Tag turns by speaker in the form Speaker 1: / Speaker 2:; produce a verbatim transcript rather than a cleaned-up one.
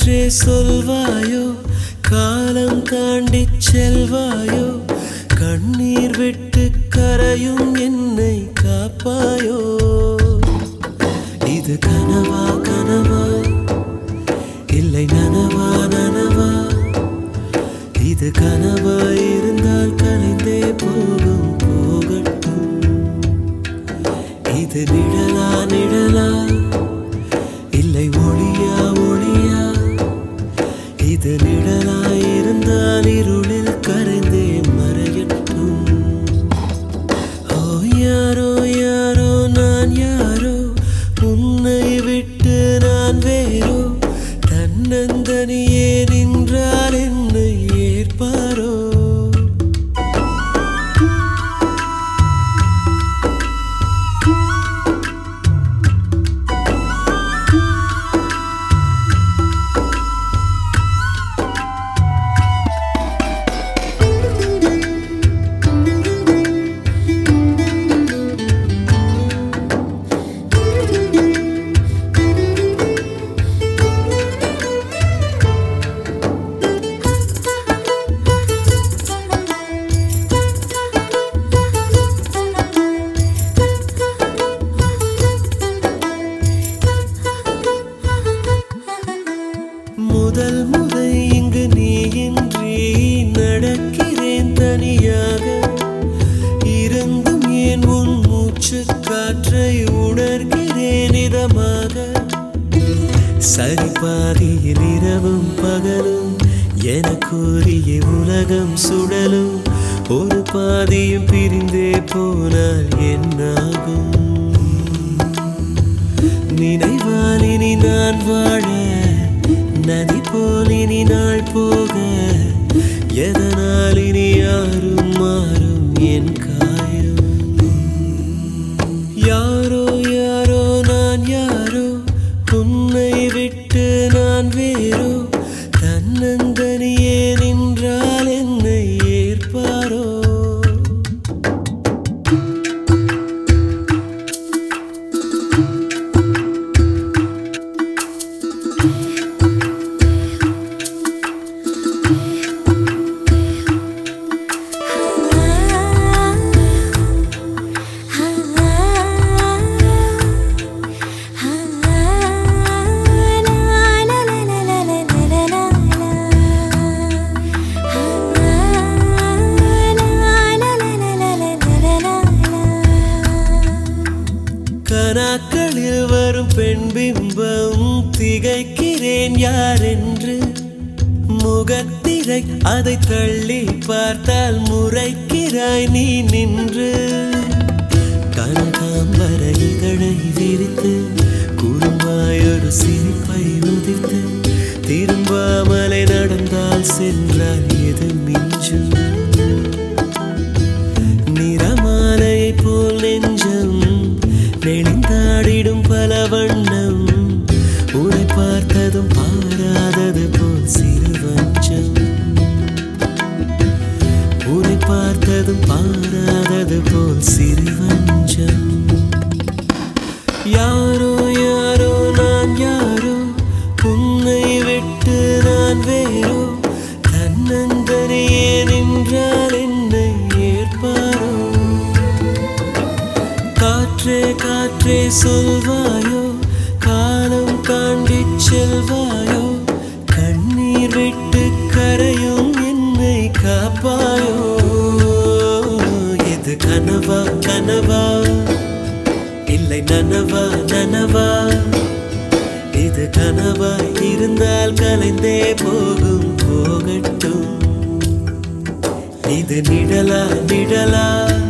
Speaker 1: காற்றே சொல்வாயோ காலம் தாண்டி செல்வாயோ கண்ணீர் விட்டு கரையும் என்னை காப்பாயோ இது கனவா கனவா இல்லை நனவா நனவா இது கனவா இருந்தால் கலைந்தே போகும் போகட்டும் இது நிழலா நிழலா இல்லை ஒளியா ஒளியா இது நிழலாய் இருந்தால் இருளில் கரைந்தே மறையட்டும் ஓ யாரோ யாரோ நான் யாரோ உன்னை விட்டு நான் வேறோ தன்னந்தனியே நின்றால் என்னை ஏற்பாரோ முதல் முறை இங்கு நீயின்றி நடக்கிறேன் தனியாக இருந்தும் ஏன் உன் மூச்சு காற்றை உணர்கிறேன் இதமாக சரிபாதியில் இரவும் பகலும் எனக்குரிய உலகம் சுடலும் ஒரு பாதியும் பிரிந்தே போனால் என்னாகும் நினைவாலினி நான் வாழ நதி போல் இனி நாள் போக எதனால் இனி யாரும் மாறும் என் காயம் யாரோ யாரோ நான் யாரோ உன்னை விட்டு நான் வேறோ தன்னந்தனியே நின்றால் என்னை ஏற்பாரோ கனாக்களில் வரும் பெண் பிம்பம் திகைக்கிறேன் யார் என்று முகத்திரை அதை தள்ளி பார்த்தால் முறைக்கிறாய் நீ நின்று கனகாம்பர இதழை விரித்து குறும்பாயொரு சிரிப்பை உதிர்த்து திரும்பாமலை நடந்தால் சென்றால் எது மிஞ்சும் நிறமாலையை போல் நெஞ்சம் நெளிந்தாடிடும் பல வண்ணம் உரை பார்த்ததும் பாராதது போல் சிறு வஞ்சம் உரை பார்த்ததும் பாராதது போல் சிறு வஞ்சம் யாரோ யாரோ நான் யாரோ உன்னை விட்டு நான் வேறோ தன்னந்தனியே நின்றால் என்னை ஏற்பாரோ காற்றே காற்றே சொல்வாயோ காலம் தாண்டி செல்வாயோ கண்ணீர் விட்டு கரையும் என்னை காப்பாயோ இது கனவா கனவா இல்லை நனவா நனவா இது கனவா இருந்தால் கலைந்தே போகும் போகட்டும் இது நிழலா நிழலா